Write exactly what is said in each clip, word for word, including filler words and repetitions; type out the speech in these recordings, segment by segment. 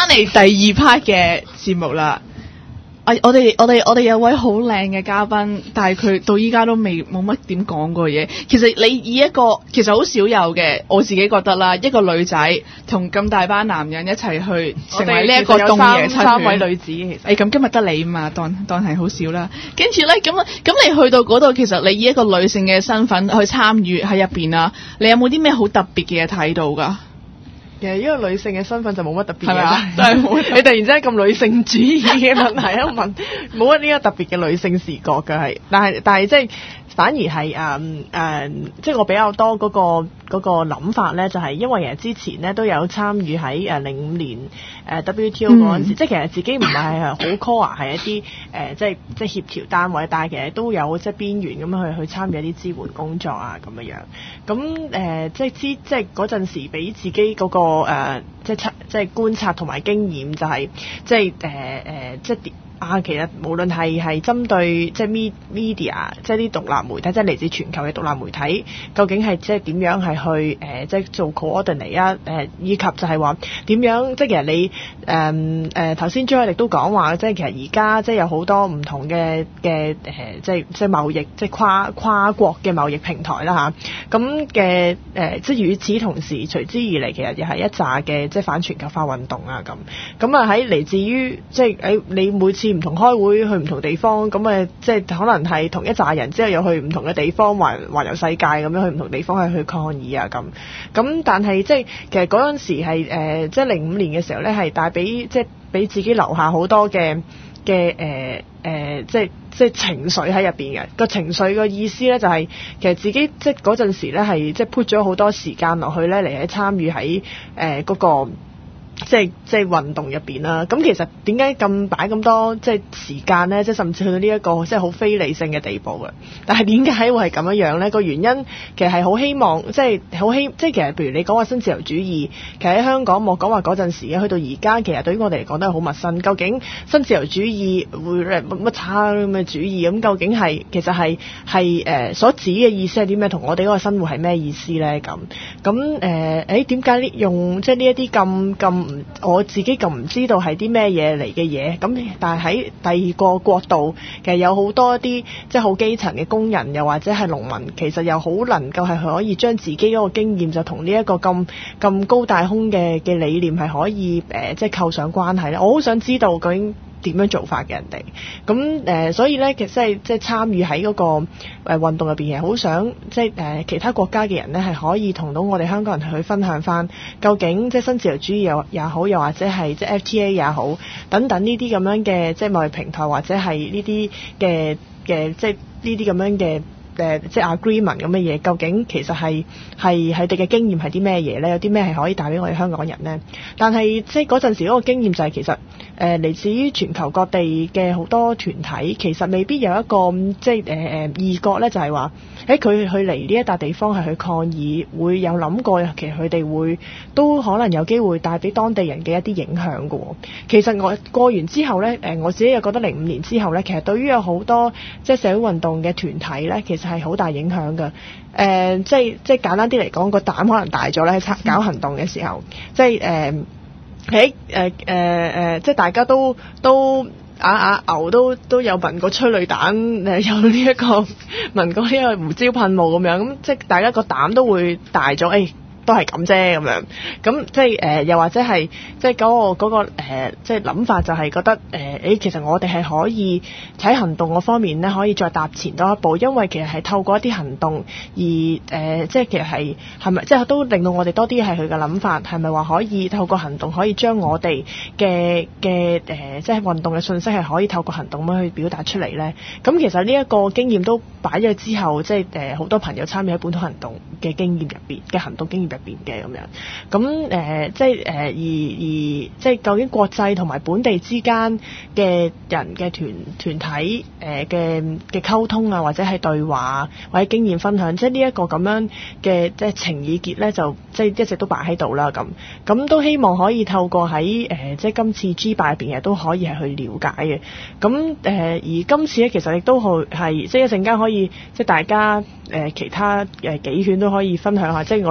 嚟第二 part 嘅節目啦。我我哋我哋我哋有位好靚嘅嘉賓，但係佢到依家都未冇乜點講過嘢。其實你以一個其實好少有嘅，我自己覺得啦，一個女仔同咁大班男人一齊去成為呢一個東野七三三位女子其實。 誒咁今日得你嘛，當當係好少啦。跟住咧咁咁你去到嗰度，其實你以一個女性嘅身份去參與喺入邊啊，你有冇啲咩好特別嘅嘢睇到㗎？ 其實呢個女性嘅身份就冇乜特別嘅， 係咪啊？ 都係冇。你突然之間咁女性主義嘅問題喺度問，冇乜呢個特別嘅女性視覺嘅係，但係但係即係反而係誒誒，即係我比較多嗰、嗰個嗰、嗰個諗法咧，就係因為其實之前咧都有參與喺誒零五年誒、呃、W T O 嗰陣時，嗯、即係其實自己唔係係好 core 係一啲誒、呃、即係即係協調單位，但係其實都有即係邊緣咁樣去去參與一啲支援工作啊咁樣樣。咁誒、呃、即係知即係嗰陣時俾自己嗰、嗰個、呃、即係即係觀察同埋經驗就係、是、即係誒誒即係啊，其實無論係係針對即係 media， 即係啲獨立媒體，即係嚟自全球嘅獨立媒體，究竟係即係點樣係去誒、呃、即係做 coordinate 啊？誒以及就係話點樣即係其實你誒誒頭先張愛力都講話，即係其實而家即係有好多唔同嘅嘅誒即係即係貿易即係跨跨國嘅貿易平台啦嚇，咁嘅誒即係與此同時隨之而嚟，其實又係一紮嘅即係反全球化運動啊咁，咁啊喺嚟自於即係誒你每次唔同開會去唔同地方，咁誒即係可能係同一紮人之後又去唔同嘅地方環環遊世界咁樣去唔同地方係去抗議啊咁。咁但係即係其實嗰陣時係誒即係零五年嘅時候咧，係帶俾即係俾自己留下好多嘅嘅誒誒即係即係情緒喺入邊嘅。個情緒個意思咧就係、是、其實自己即係嗰陣時咧係即係 put 咗好多時間落去咧嚟喺參與喺誒嗰個。即係即係運動入邊啦，咁其實點解咁擺咁多即係時間咧？即係甚至去到呢一個即係好非理性嘅地步嘅。但係點解會係咁樣樣咧？個原因其實係好希望即係好希即係其實譬如你講話新自由主義，其實喺香港冇講話嗰陣時嘅，去到而家其實對於我哋嚟講都係好陌生。究竟新自由主義會乜乜叉咁嘅主義咁？究竟係其實係係誒所指嘅意思係啲咩？同我哋嗰個生活係咩意思咧？咁咁誒誒點解呢用即係呢一啲咁咁？我自己咁唔知道係啲咩嘢嚟嘅嘢，咁但係喺第二個國度，其實有好多一啲即係好基層嘅工人，又或者係農民，其實又好能夠係可以將自己嗰個經驗就同呢一個咁咁高大空嘅嘅理念係可以誒、呃、即係扣上關係咧。我好想知道究竟點樣做法嘅人哋，咁誒、呃，所以咧，其實即係即係參與喺嗰個誒運動入邊，係好想即係誒其他國家嘅人咧，係可以同到我哋香港人去分享翻，究竟即係新自由主義又也好，又或者係即係 F T A 也好，等等呢啲咁樣嘅即係貿易平台，或者係呢啲嘅嘅即係呢啲咁樣嘅。誒即係 agreement 咁嘅嘢，究竟其實係係佢哋嘅經驗係啲咩嘢咧？有啲咩係可以帶俾我哋香港人咧？但係即係嗰陣時嗰個經驗就係其實誒嚟自於全球各地嘅好多團體，其實未必有一個即係誒誒異覺咧，就係話誒佢去嚟呢一笪地方係去抗議，會有諗過其實佢哋會都可能有機會帶俾當地人嘅一啲影響嘅。其實我過完之後咧，誒我自己又覺得零五年之後咧，其實對於有好多即係社會運動嘅團體咧，其實係好大影響嘅。誒、呃，即係即係簡單啲嚟講，個膽可能大咗咧，喺搞行動嘅時候，即係誒喺誒誒誒，即係大家都都啊啊牛都都有聞過催淚彈，誒有呢、這、一個聞過呢個胡椒噴霧咁樣，咁即係大家個膽都會大咗，誒、哎。都係咁啫咁樣，咁即係誒、呃，又或者係即係嗰個嗰、嗰個、呃、即係諗法就係覺得誒，誒、呃、其實我哋係可以喺行動嗰方面咧，可以再踏前多一步，因為其實係透過一啲行動而誒、呃，即係其實係係咪即係都令到我哋多啲係佢嘅諗法，係咪話可以透過行動可以將我哋嘅嘅誒，即係運動嘅信息係可以透過行動咁去表達出嚟咧？咁其實呢一個經驗都擺咗之後，即係誒好多朋友參與喺本土行動嘅經驗入邊嘅行動經驗入邊嘅咁樣，咁誒、呃、即係誒、呃、而而即係究竟國際同埋本地之間嘅人嘅團團體誒嘅嘅溝通啊，或者係對話或者經驗分享，即係呢一個咁樣嘅即係情意結咧，就即係一直都擺喺度啦。咁咁都希望可以透過喺誒、呃、即係今次 G 八入邊嘅都可以係去了解嘅。咁誒、呃、而今次咧其實亦都係即係一陣間可以即係大家誒、呃、其他誒幾圈都可以分享下，即係我哋係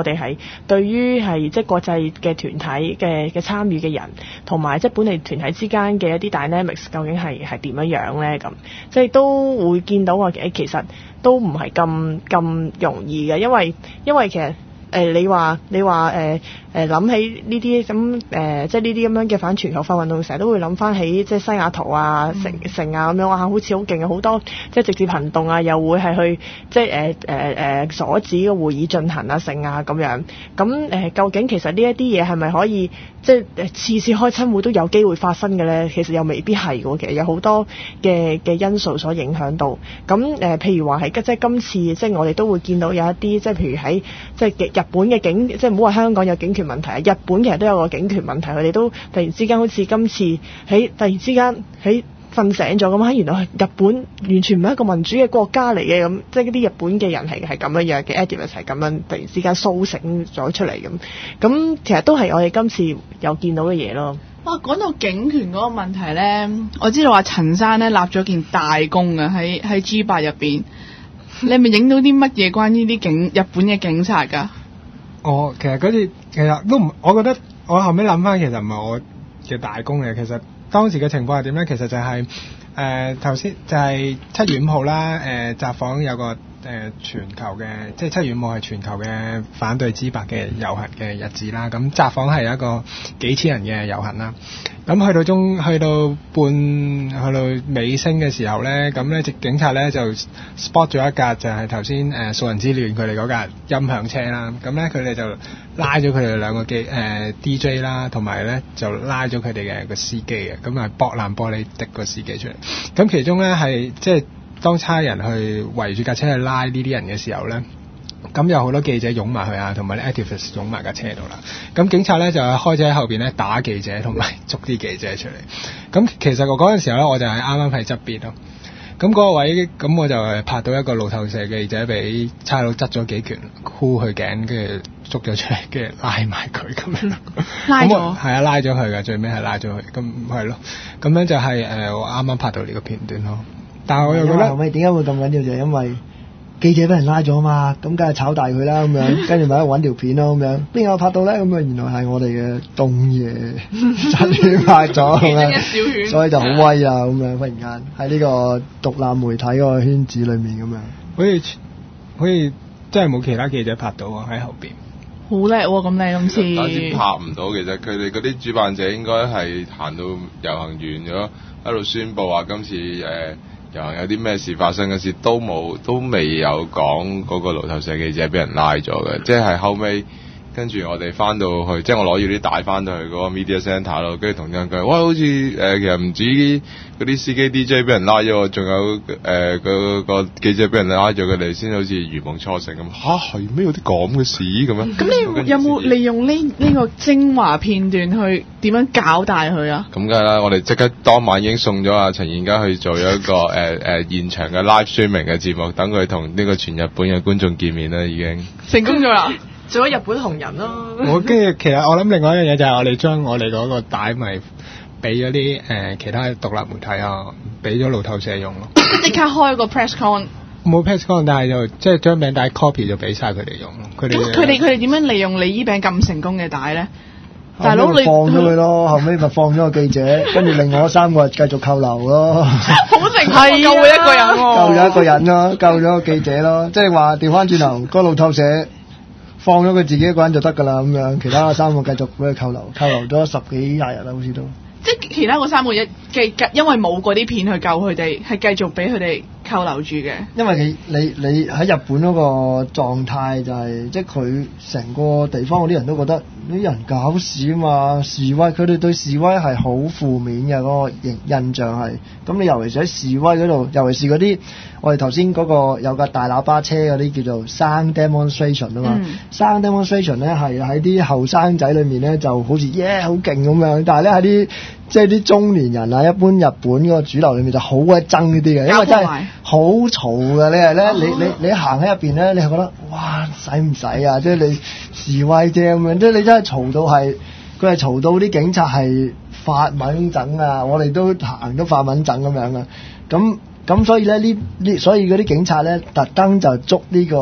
對於係即係國際嘅團體嘅嘅參與嘅人，同埋即係本地團體之間嘅一啲 dynamics 究竟係係點樣樣咧？咁即係都會見到話誒，其實都唔係咁咁容易嘅，因為因為其實。誒、呃、你話你話誒誒諗起呢啲咁誒即係呢啲咁樣嘅反全球化運動，成日都會諗翻起即係西雅圖啊、成成啊咁樣，哇好似好勁啊，好多即係直接行動啊，又會係去即係誒誒誒阻止個會議進行啊、成啊咁樣。咁誒、呃、究竟其實呢一啲嘢係咪可以即係誒次次開親會都有機會發生嘅咧？其實又未必係嘅，其實有好多嘅嘅因素所影響到。咁誒、呃、譬如話係即係今次即係我哋都會見到有一啲即係譬如喺即係嘅。日本嘅警，即係唔好話香港有警權問題啊，日本其實都有個警權問題，佢哋都突然之間好似今次喺突然之間喺瞓醒咗咁，喺原來日本完全唔係一個民主嘅國家嚟嘅咁，即係啲日本嘅人係係咁樣樣嘅 activist 係咁樣突然之間甦醒咗出嚟咁，咁其實都係我哋今次有見到嘅嘢咯。 哇，講到警權嗰個問題咧，我知道話陳生咧立咗件大功啊，喺喺 G 八入邊，你係咪影到啲乜嘢關於啲警日本嘅警察㗎？ 我其實嗰次其實都唔，我覺得我後尾諗翻，其實唔係我嘅大功嘅。其實當時嘅情況係點咧？其實就係誒頭先就係七月五號啦。誒札幌有個誒、呃、全球嘅，即係七月五號係全球嘅反對 G 八嘅遊行嘅日子啦。咁札幌係一個幾千人嘅遊行啦。咁去到中去到半去到尾聲嘅時候咧，咁咧警察咧就 spot 咗一架就係頭先誒素人之戀佢哋嗰架音響車啦。咁咧佢哋就拉咗佢哋兩個機誒、呃、D J 啦，同埋咧就拉咗佢哋嘅個司機嘅，咁啊剝爛玻璃滴個司機出嚟。咁其中咧係即係當差人去圍住架車去拉呢啲人嘅時候咧。咁有好多記者擁埋去啊，同埋啲 activists 擁埋架車度啦。咁警察咧就開始喺後邊咧打記者，同埋捉啲記者出嚟。咁其實我嗰陣時候咧，我就係啱啱喺側邊咯。咁嗰個位，咁我就拍到一個路透社記者俾差佬執咗幾拳箍佢頸，跟住捉咗出嚟，跟住拉埋佢咁樣。 拉咗？ 係啊，拉咗佢嘅，最尾係拉咗佢。咁係咯，咁樣就係、是、誒、呃、我啱啱拍到呢個片段咯。但係我又覺得， 後尾點解會咁緊要就係因為。記者俾人拉咗嘛，咁梗係炒大佢啦咁樣，跟住咪喺度揾條片咯咁樣，邊有拍到咧？咁啊原來係我哋嘅東爺真係拍咗咁樣，所以就好威啊咁樣，忽然間喺呢個獨立媒體嗰個圈子裏面咁樣， 好似好似真係冇其他記者拍到啊喺後邊。 好叻喎！咁你今次單止拍唔到，其實佢哋嗰啲主辦者應該係行到遊行完咗，喺度宣佈話今次誒。呃遊行有啲咩事發生嘅事都冇，都未有講嗰個路透社記者俾人拉咗嘅，即係後尾跟住我哋翻到去，即係我攞住啲帶翻到去嗰個 media centre 咯，跟住同人講，哇，好似誒、呃、其實唔止嗰啲司機 D J 俾人拉咗，仲有誒、呃、個個記者俾人拉咗，佢哋先好似如夢初醒咁。吓，係咩有啲咁嘅事咁樣？ 咁你有冇利用呢呢個精華片段去點樣搞大佢啊？ 咁梗係啦，我哋即刻當晚已經送咗阿陳彥嘉去做咗一個誒誒、呃呃、現場嘅 live streaming 嘅節目，等佢同呢個全日本嘅觀眾見面啦，已經成功咗啦。 做咗日本紅人咯。 我跟住其實我諗另外一樣嘢就係我哋將我哋嗰個帶咪俾咗啲誒其他獨立媒體啊，俾咗路透社用咯。 即刻開個 press con。 冇 press con， 但係就即係將餅帶 copy 就俾晒佢哋用咯。佢哋咁佢哋佢哋點樣利用你依餅咁成功嘅帶咧？大佬你放咗佢咯，後尾咪放咗個記者，跟住另外三個繼續扣留咯。 好成功，救咗一個人喎。 救咗一個人咯，救咗個記者咯，即係話調翻轉頭，個路透社放咗佢自己一個人就得㗎啦，咁樣其他三個繼續俾佢扣留，扣留咗十幾廿日啦，好似都。即係其他嗰三個一繼因為冇嗰啲片去救佢哋，係繼續俾佢哋扣留住嘅。 因為你你你喺日本嗰個狀態就係、是，即係佢成個地方嗰啲人都覺得啲人搞事啊嘛，示威，佢哋對示威係好負面嘅嗰、那個印印象係。咁你尤其是喺示威嗰度，尤其是嗰啲我哋頭先嗰個有架大喇叭車嗰啲叫做 sound demonstration 啊嘛、嗯、sound demonstration 咧係喺啲後生仔裏面咧就好似耶好勁咁樣，但係咧喺啲即係啲中年人啊，一般日本嗰個主流裏面就好鬼憎呢啲嘅，因為真係好嘈嘅。你係咧、哦，你你你行喺入邊咧，你係覺得哇，使唔使啊？即係你示威啫咁樣，即係你真係嘈到係，佢係嘈到啲警察係發猛整啊！我哋都行都發猛整咁樣啊！咁咁所以咧呢呢，所以嗰啲警察咧特登就捉呢個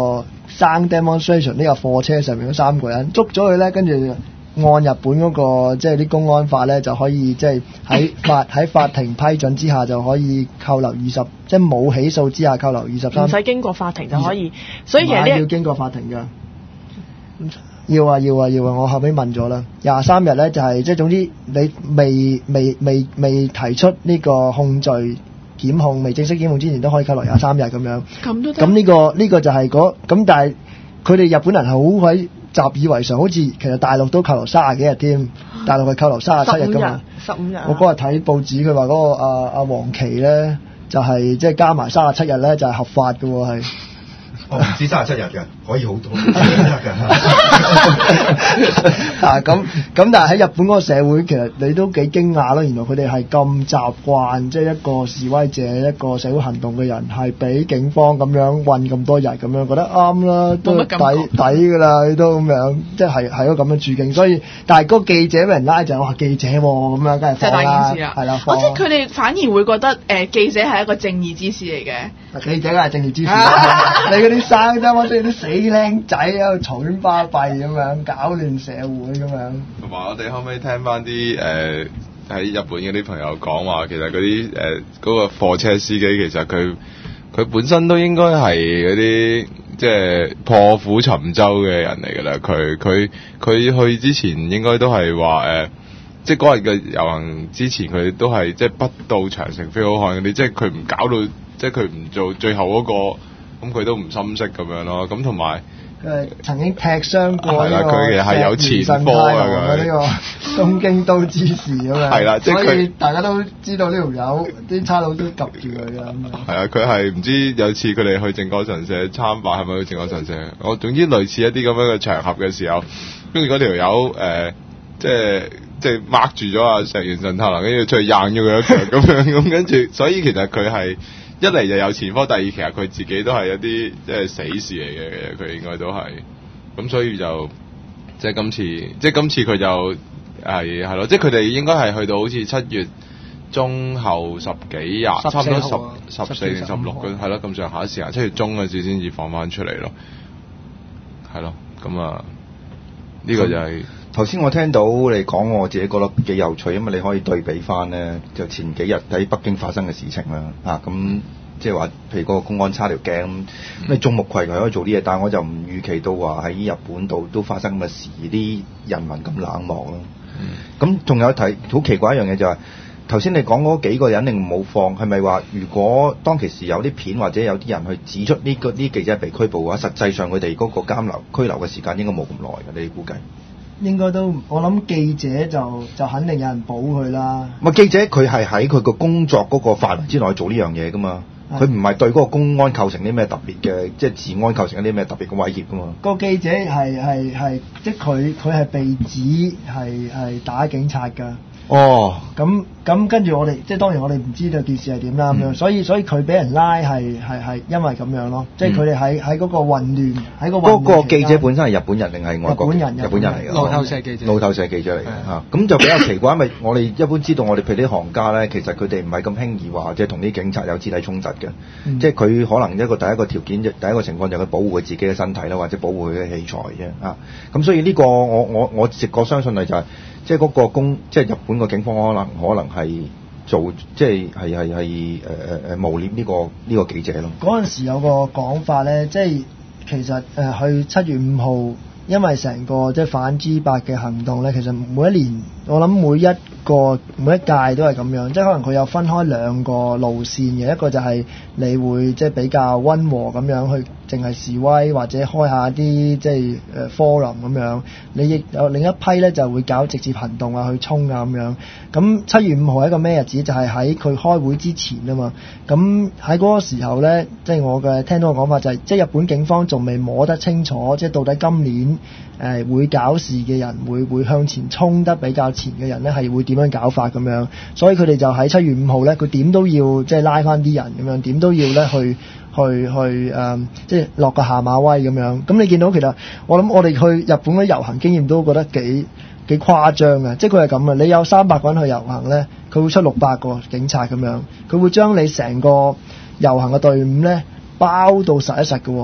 生 demonstration 呢架貨車上面嗰三個人，捉咗佢咧，跟住按日本嗰、個即係啲公安法咧，就可以即係喺法喺法庭批准之下就可以扣留二十，即係冇起訴之下扣留二十三。 唔使經過法庭就可以，所以其實呢要經過法庭㗎。要啊要啊要啊！我後尾問咗啦，廿三日咧就係、是、即係總之你未未未未提出呢個控罪檢控，未正式檢控之前都可以扣留廿三日咁樣。 咁都得。 咁呢、個呢、個就係嗰咁，但係佢哋日本人係好鬼習以為常，好似其實大陸都扣留三十幾日添，大陸係扣留三十七日㗎嘛。 十五日。 我嗰日睇報紙，佢話嗰個阿阿黃琦咧就係即係加埋三十七日咧就係合法嘅喎係。 哦，唔止三十七日嘅，可以好多得嘅。 啊咁咁，但係喺日本嗰個社會，其實你都幾驚訝咯。原來佢哋係咁習慣，即係一個示威者、一個社會行動嘅人，係俾警方咁樣韞咁多日，咁樣覺得啱啦，都抵抵㗎啦，都咁樣，即係係一個咁嘅處境。所以，但係嗰個記者俾人拉就係話記者喎，咁樣梗係放啦，係啦。 我即係佢哋反而會覺得誒記者係一個正義之士嚟嘅。 記者梗係正義之士，你嗰啲生得我哋啲死僆仔喺度嘈喧巴閉咁樣，搞亂社會咁樣。 同埋我哋後尾聽翻啲誒喺日本嗰啲朋友講話，其實嗰啲誒嗰個貨車司機其實佢佢本身都應該係嗰啲即係破釜沉舟嘅人嚟㗎啦。佢佢佢去之前應該都係話誒，即係嗰日嘅遊行之前佢都係即係不到長城非好漢嗰啲，即係佢唔搞到。即係佢唔做最後嗰、嗰個，咁佢都唔心息咁樣咯。咁同埋佢係曾經踢傷過呢個佢係有前科啊！ 呢個東京都知事咁樣。 係啦，即係佢大家都知道呢條友啲差佬都及住佢㗎咁樣。 係啊，佢係唔知有次佢哋去靖國神社參拜，係咪去靖國神社？我總之類似一啲咁樣嘅場合嘅時候，跟住嗰條友誒，即係即係掹住咗阿石原慎太郎，跟住出去硬咗佢一腳咁樣，咁跟住，所以其實佢係。一嚟就有前科，第二其實佢自己都係一啲即係死事嚟嘅，佢應該都係，咁所以就即係今次，即係今次佢就係係咯，即係佢哋應該係去到好似七月中後十幾日，差唔多十十四定十六嘅，係咯咁上下時間，七月中嗰時先至放翻出嚟咯，係咯，咁啊呢個就係。 頭先我聽到你講，我自己覺得幾有趣，因為你可以對比翻呢，就前幾日喺北京發生嘅事情啦，啊咁即係話，譬如嗰個公安叉條頸咁，你眾目睽睽可以做啲嘢，但係我就唔預期到話喺日本度都發生咁嘅事，啲人民咁冷漠咯。咁仲、嗯、有睇好奇怪一樣嘢就係、是，頭先你講嗰幾個人定冇放，係咪話如果當其時有啲片或者有啲人去指出呢個啲記者被拘捕嘅話，實際上佢哋嗰個監留拘留嘅時間應該冇咁耐嘅，你估計？ 應該都，我諗記者就就肯定有人保佢啦。 咪記者佢係喺佢個工作嗰個範圍之內做呢樣嘢噶嘛，佢唔係對嗰個公安構成啲咩特別嘅，即係治安構成一啲咩特別嘅威脅噶嘛。 個記者係係係，即係佢佢係被指係係打警察㗎。 哦， 咁咁跟住我哋，即係當然我哋唔知道件事係點啦咁樣，所以所以佢俾人拉係係係因為咁樣咯，即係佢哋喺喺嗰個混亂喺個混亂。 嗰個記者本身係日本人定係外國？ 日本人， 日本人嚟嘅。 路透社記者。 路透社記者嚟嘅嚇，咁就比較奇怪，因為我哋一般知道我哋譬如啲行家咧，其實佢哋唔係咁輕易話即係同啲警察有肢體衝突嘅，嗯、即係佢可能一個第一個條件，第一個情況就係佢保護佢自己嘅身體啦，或者保護佢嘅器材啫啊。咁所以呢個我我我直覺相信係就係、是。即係嗰個公，即係日本個警方可能可能係做，即係係係係誒誒誒誣衊呢個呢、呢個記者咯。 嗰陣時有個講法咧，即係其實誒、呃、去七月五號，因為成個即係反 G 八嘅行動咧，其實每一年我諗每一個每一屆都係咁樣，即係可能佢有分開兩個路線嘅，一個就係你會即係比較溫和咁樣去。淨係示威或者開下啲即係誒 forum 咁樣，你亦有另一批咧就會搞直接行動啊，去衝啊咁樣。咁七月五號係一個咩日子？就係喺佢開會之前啊嘛。咁喺嗰個時候咧，即係我嘅聽到嘅講法就係，即係日本警方仲未摸得清楚，即係到底今年誒會搞事嘅人，會會向前衝得比較前嘅人咧，係會點樣搞法咁樣。所以佢哋就喺七月五號咧，佢點都要即係拉翻啲人咁樣，點都要咧去。去去誒、嗯，即係落個下馬威咁樣。咁你見到其實我諗我哋去日本嘅遊行經驗都覺得幾幾誇張嘅，即係佢係咁啊！你有三百個人去遊行咧，佢會出六百個警察咁樣，佢會將你成個遊行嘅隊伍咧包到實一實嘅喎。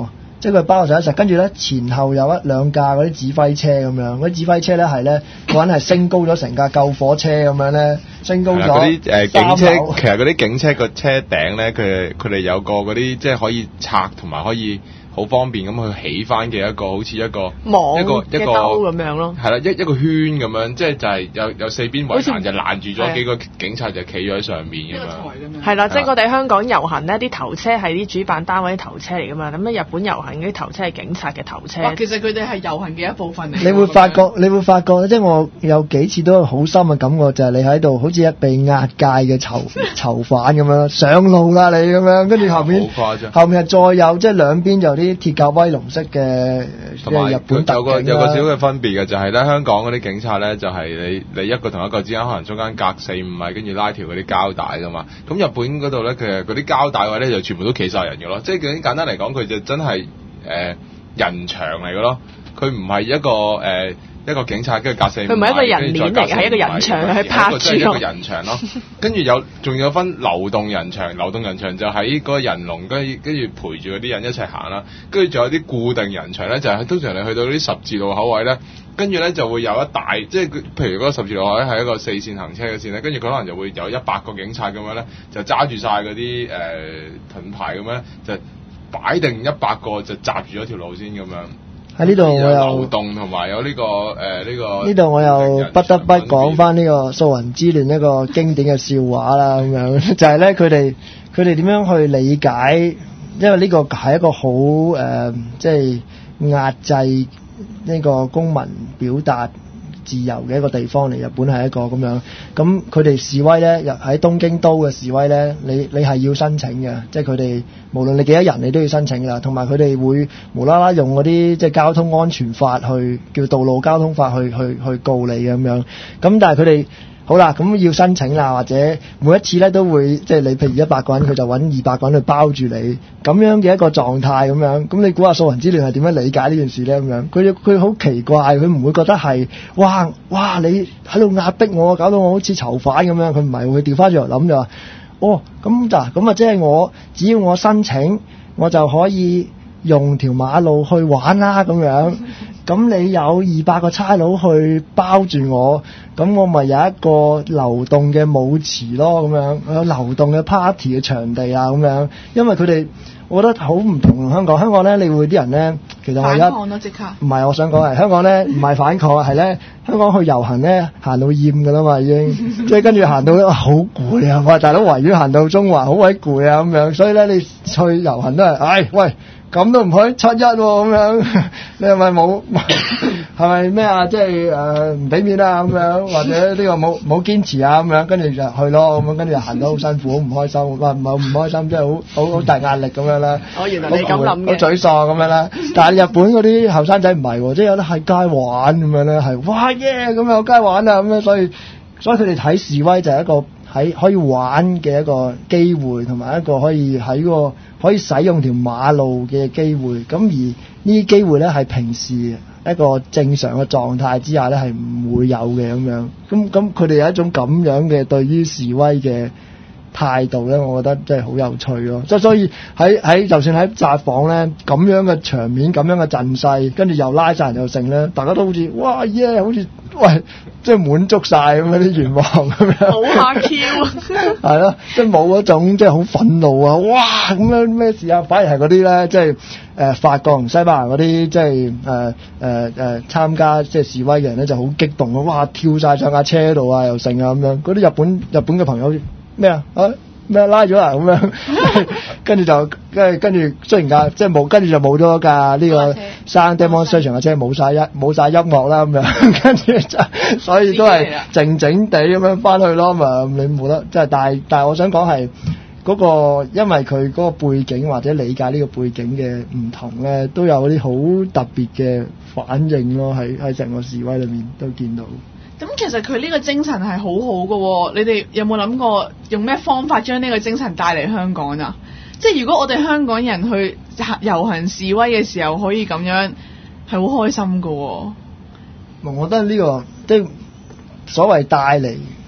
即係佢包晒一齊，跟住咧前後有一兩架嗰啲指揮車咁樣，嗰啲指揮車咧係咧個人係升高咗成架救火車咁樣咧，升高咗嗰啲誒警車， 三樓其實嗰啲警車個車頂咧，佢佢哋有個嗰啲即係可以拆同埋可以好方便咁去起翻嘅一個好似一個網一個一個嘅兜咁樣咯。 係啦，一一個圈咁樣，即係就係有有四邊圍好似欄就攔住咗幾個警察就企咗喺上面咁樣。 係啦，即係我哋香港遊行呢啲頭車係啲主辦單位啲頭車嚟噶嘛，咁咧日本遊行嗰啲頭車係警察嘅頭車。 哇，其實佢哋係遊行嘅一部分嚟。 你會發覺，你會發覺即係我有幾次都有好深嘅感覺，就係、是、你喺度好似一被押解嘅囚囚犯咁樣上路啦，你咁樣，跟住後面好誇張後面係再有即係兩邊就啲鐵甲威龍式嘅同埋日本特有個警有個小啦。 嘅分別嘅就係咧，香港嗰啲警察咧就係你你一個同一個之間可能中間隔四五米，跟住拉條嗰啲膠帶噶嘛。咁日本嗰度咧，其實嗰啲膠帶位咧就全部都企晒人嘅咯。即係簡單嚟講，佢就真係誒、呃、人牆嚟嘅咯。佢唔係一個誒。呃一個警察跟住隔四五米， 佢唔係一個人鏈嚟嘅，係一個人牆去拍住一個人牆咯。跟住有仲有分流動人牆，流動人牆就喺嗰個人龍，跟住跟住陪住嗰啲人一齊行啦。跟住仲有啲固定人牆咧，就係、是、通常你去到啲十字路口位咧，跟住咧就會有一大，即係譬如嗰個十字路口位係一個四線行車嘅線咧，跟住佢可能就會有一百個警察咁樣咧，就揸住晒嗰啲誒盾牌咁樣，就擺定一百個就閘住咗條路先咁樣。 喺呢度我又流動同埋有呢、這個誒呢、呃這個呢度我又不得不講翻呢個素雲之亂一個經典嘅笑話啦，咁樣就係咧佢哋佢哋點樣去理解，因為呢個係一個好誒、呃、即係壓制呢個公民表達自由嘅一個地方嚟，日本係一個咁樣，咁佢哋示威咧，喺東京都嘅示威咧，你你係要申請嘅，即係佢哋無論你幾多人，你都要申請㗎，同埋佢哋會無啦啦用嗰啲即係交通安全法去叫道路交通法去去去告你咁樣，咁但係佢哋。好啦，咁要申請啦，或者每一次咧都會即係你譬如一百個人，佢就揾二百個人去包住你，咁樣嘅一個狀態咁樣。咁你估下素雲之亂係點樣理解呢件事咧？咁樣佢佢好奇怪，佢唔會覺得係哇哇你喺度壓迫我，搞到我好似囚犯咁樣。佢唔係，會調翻轉頭諗就話，哦咁嗱，咁啊即係我只要我申請，我就可以用條馬路去玩啦咁樣。咁你有二百個差佬去包住我，咁我咪有一個流動嘅舞池咯，咁樣有流動嘅 party 嘅場地啊，咁樣。因為佢哋，我覺得好唔同香港。香港咧，你會啲人咧，其實我而家反抗咯，即刻。 唔係，我想講係香港咧，唔係反抗，係咧香港去遊行咧，行到厭㗎啦嘛，已經，即係跟住行到咧好攰啊！我話大佬維園行到中環好鬼攰啊，咁樣。所以咧，你去遊行都係，唉喂。咁都唔去七一喎，咁樣你係咪冇係咪咩啊？即係誒唔俾面啊咁樣，或者呢個冇冇堅持啊咁樣，跟住就去咯咁樣，跟住行得好辛苦，好唔開心，哇唔係唔開心，即係好好好大壓力咁樣啦。 哦，原來你咁諗嘅， 好沮喪咁樣啦。但係日本嗰啲後生仔唔係喎，即係有得喺街玩咁樣咧，係哇耶咁有街玩啊咁樣，所以所以佢哋睇示威就係一個喺可以玩嘅一個機會，同埋一個可以喺個可以使用條馬路嘅機會。咁而呢啲機會咧係平時一個正常嘅狀態之下咧係唔會有嘅咁樣。咁咁佢哋有一種咁樣嘅對於示威嘅態度咧，我覺得真係好有趣咯。即係所以喺喺就算喺札幌咧咁樣嘅場面、咁樣嘅陣勢，跟住又拉晒人又剩咧，大家都好似哇耶，yeah, 好似喂即係滿足晒咁嗰啲願望咁樣。 好下 Q 係咯，即係冇嗰種即係好憤怒啊！哇咁樣咩事啊？反而係嗰啲咧，即係誒、呃、法國同西班牙嗰啲即係誒誒誒參加即係示威嘅人咧，就好激動啊！哇，跳晒上架車度啊，又剩啊咁樣。嗰啲日本日本嘅朋友咩啊？啊咩拉咗啊咁樣，跟住就跟住跟住雖然架即係冇，跟住就冇咗架呢個生 demonstration 嘅車，冇晒一冇晒音樂啦咁樣，跟住就所以都係靜靜地咁樣翻去咯嘛。你冇得即係，但係但係我想講係嗰個，因為佢嗰個背景或者理解呢個背景嘅唔同咧，都有啲好特別嘅反應咯。喺喺成個示威裏面都見到。 咁其實佢呢個精神係好好嘅喎，你哋有冇諗過用咩方法將呢個精神帶嚟香港啊？即係如果我哋香港人去遊行示威嘅時候可以咁樣，係好開心嘅喎。 我覺得呢個即係所謂帶嚟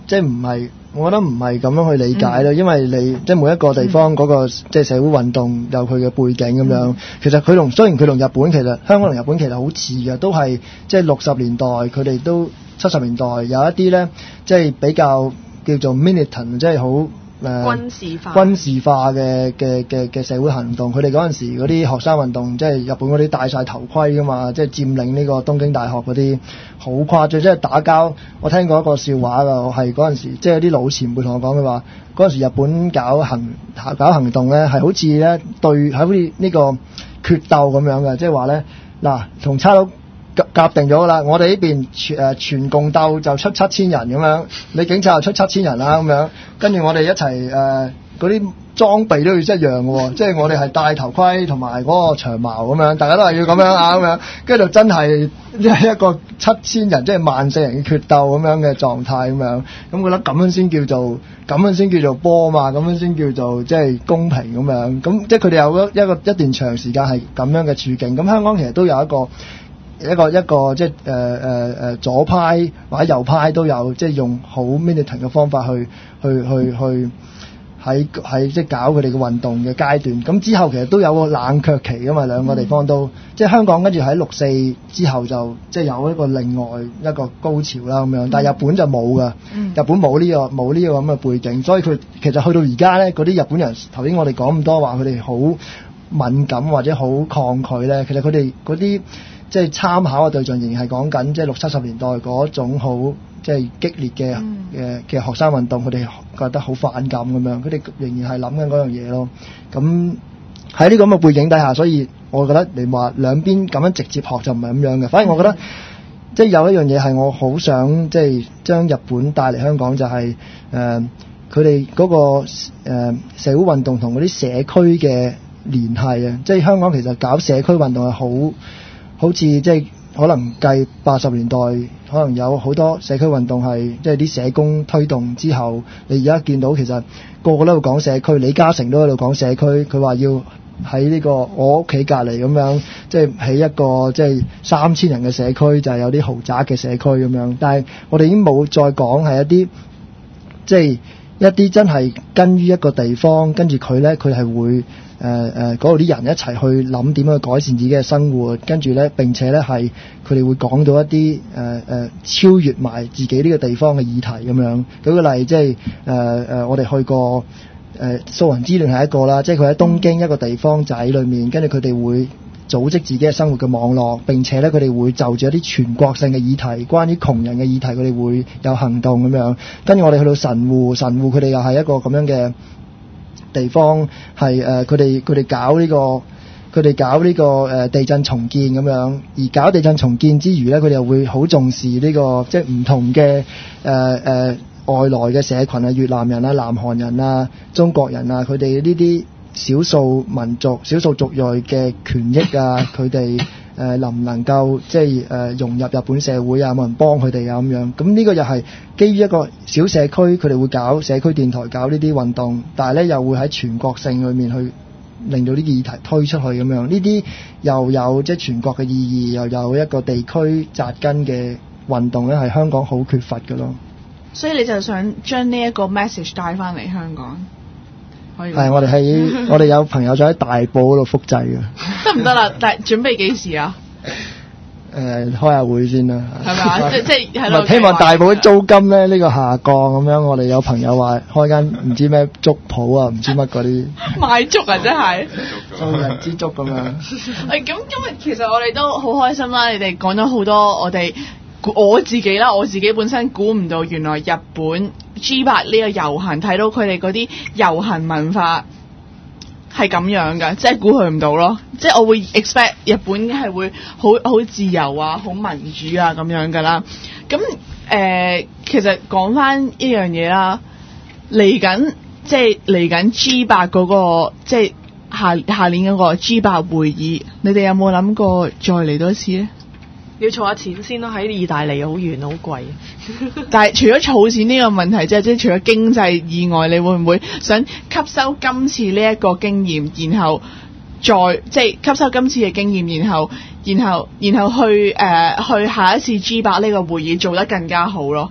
即係唔係，我覺得唔係咁樣去理解咯， 嗯、 因為你即係每一個地方嗰、那個、嗯、即係社會運動有佢嘅背景咁樣。嗯、其實佢同雖然佢同日本其實香港同日本其實好似嘅，都係即係六十年代佢哋都七十年代有一啲咧，即係比較叫做 militant， 即係好。誒、呃、 軍事化軍事化嘅嘅嘅嘅社會行動，佢哋嗰陣時嗰啲學生運動，即係日本嗰啲戴晒頭盔噶嘛，即係佔領呢個東京大學嗰啲好誇張，即係打交。我聽過一個笑話㗎，我係嗰陣時，即係啲老前輩同我講嘅話，嗰陣時日本搞行搞行動咧，係好似咧對係好似呢個決鬥咁樣嘅，即係話咧嗱，同差佬夾定咗啦，我哋呢邊全誒全共鬥就出七千人咁樣，你警察就出七千人啦咁樣，跟住我哋一齊誒嗰啲裝備都要一樣嘅喎，即係我哋係戴頭盔同埋嗰個長矛咁樣，大家都係要咁樣啊咁樣，跟住真係即係一個七千人即係萬四人嘅決鬥咁樣嘅狀態咁樣，咁覺得咁樣先叫做咁樣先叫做波嘛，咁樣先叫做即係公平咁樣，咁即係佢哋有一個一個一段長時間係咁樣嘅處境，咁香港其實都有一個。一個一個即係誒誒誒左派或者右派都有，即係用好 militant 嘅方法去去去去喺喺即係搞佢哋嘅運動嘅階段。咁之後其實都有個冷卻期㗎嘛，兩個地方都、嗯、即係香港跟住喺六四之後就即係有一個另外一個高潮啦咁樣，但係日本就冇㗎，嗯、日本冇呢個冇呢個咁嘅背景，所以佢其實去到而家咧，嗰啲日本人頭先我哋講咁多話，佢哋好敏感或者好抗拒咧，其實佢哋嗰啲。即係參考嘅對象仍然係講緊即係六七十年代嗰種好即係激烈嘅嘅嘅學生運動，佢哋覺得好反感咁樣，佢哋仍然係諗緊嗰樣嘢咯。咁喺呢個咁嘅背景底下，所以我覺得你話兩邊咁樣直接學就唔係咁樣嘅。反而我覺得、嗯、即係有一樣嘢係我好想即係將日本帶嚟香港，就係誒佢哋嗰個誒、呃、社會運動同嗰啲社區嘅聯繫啊！即係香港其實搞社區運動係好。好似即係可能計八十年代，可能有好多社區運動係即係啲社工推動之後，你而家見到其實個個都喺度講社區，李嘉誠都喺度講社區，佢話要喺呢個我屋企隔離咁樣，即係起一個即係三千人嘅社區，就係有啲豪宅嘅社區咁樣。但係我哋已經冇再講係一啲即係一啲真係跟於一個地方，跟住佢咧，佢係會。誒誒嗰度啲人一齊去諗點樣去改善自己嘅生活，跟住咧並且咧係佢哋會講到一啲誒誒超越埋自己呢個地方嘅議題咁樣。舉個例，即係誒誒我哋去過誒素人之戀係一個啦，即係佢喺東京一個地方仔裏面，跟住佢哋會組織自己嘅生活嘅網絡，並且咧佢哋會就住一啲全國性嘅議題，關於窮人嘅議題，佢哋會有行動咁樣。跟住我哋去到神戶，神戶佢哋又係一個咁樣嘅。地方係誒佢哋佢哋搞呢個佢哋搞呢個誒地震重建咁樣，而搞地震重建之餘咧，佢哋又會好重視呢個即係唔同嘅誒誒外來嘅社群啊，越南人啊、南韓人啊、中國人啊，佢哋呢啲少數民族、少數族裔嘅權益啊，佢哋誒能唔能夠即係誒融入日本社會啊？有冇人幫佢哋啊？咁樣咁呢個又係基於一個小社區，佢哋會搞社區電台搞呢啲運動，但係咧又會喺全國性裏面去令到呢啲議題推出去咁樣。呢啲又有即係全國嘅意義，又有一個地區紮根嘅運動咧，係香港好缺乏嘅咯。 所以你就想將呢一個 message 帶翻嚟香港？ 係，我哋喺我哋有朋友就喺大埔嗰度複製嘅。 得唔得啦？但係準備幾時啊？ 誒、呃，開下會先啦。係咪啊？即即係咯。希望大埔啲租金咧呢、呢個下降咁樣。我哋有朋友話開間唔知咩粥鋪啊，唔知乜嗰啲。賣粥啊！真係。眾人之粥咁樣。 誒咁今日其實我哋都好開心啦！你哋講咗好多我哋。我自己啦，我自己本身估唔到，原來日本 G 八呢個遊行睇到佢哋嗰啲遊行文化係咁樣㗎，即係估佢唔到咯。即係我會 expect 日本係會好好自由啊，好民主啊咁樣㗎啦。咁誒、呃，其實講翻一樣嘢啦，嚟緊即係嚟緊 G 八嗰個即係下下年嗰個 G 八會議，你哋有冇諗過再嚟多一次咧？ 要儲下錢先咯，喺意大利好遠好貴。 但係除咗儲錢呢個問題，即係即係除咗經濟以外，你會唔會想吸收今次呢一個經驗，然後再即係吸收今次嘅經驗，然後然後然後去誒、呃、去下一次 G 八呢個會議做得更加好咯？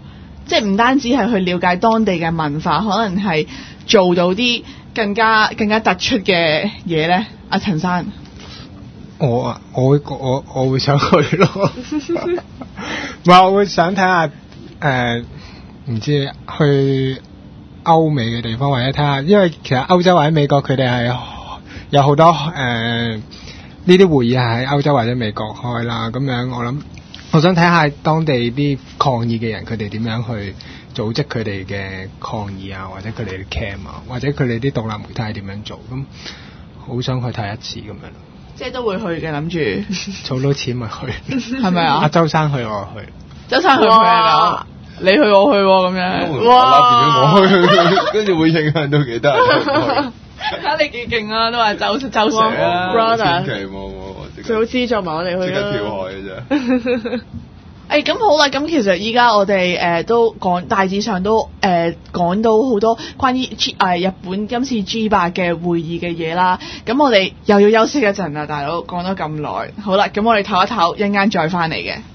即係唔單止係去了解當地嘅文化，可能係做到啲更加更加突出嘅嘢咧。阿陳生， 我啊，我會我我會想去咯，唔係我會想睇下誒，唔知去歐美嘅地方，或者睇下，因為其實歐洲或者美國佢哋係有好多誒呢啲會議係喺歐洲或者美國開啦，咁樣我諗我想睇下當地啲抗議嘅人佢哋點樣去組織佢哋嘅抗議啊，或者佢哋嘅 camp 啊，或者佢哋啲獨立媒體係點樣做，咁好想去睇一次咁樣。 即係都會去嘅，諗住儲到錢咪去， 係咪啊？ 阿周生去我去， 周生去佢係你去我去咁樣， 哇！變咗我去，跟住會影響到幾多人去。 睇下你幾勁啊！都話周周 Sir 啊 brother， 千祈冇冇， 最好資助埋我哋去啦。 即刻跳海嘅啫。 誒咁、哎、好啦，咁其實依家我哋誒、呃、都講大致上都誒、呃、講到好多關於 G 誒、呃、日本今次 G 八嘅會議嘅嘢啦。咁我哋又要休息一陣啦，大佬講咗咁耐。好啦，咁我哋唞一唞，一陣間再翻嚟嘅。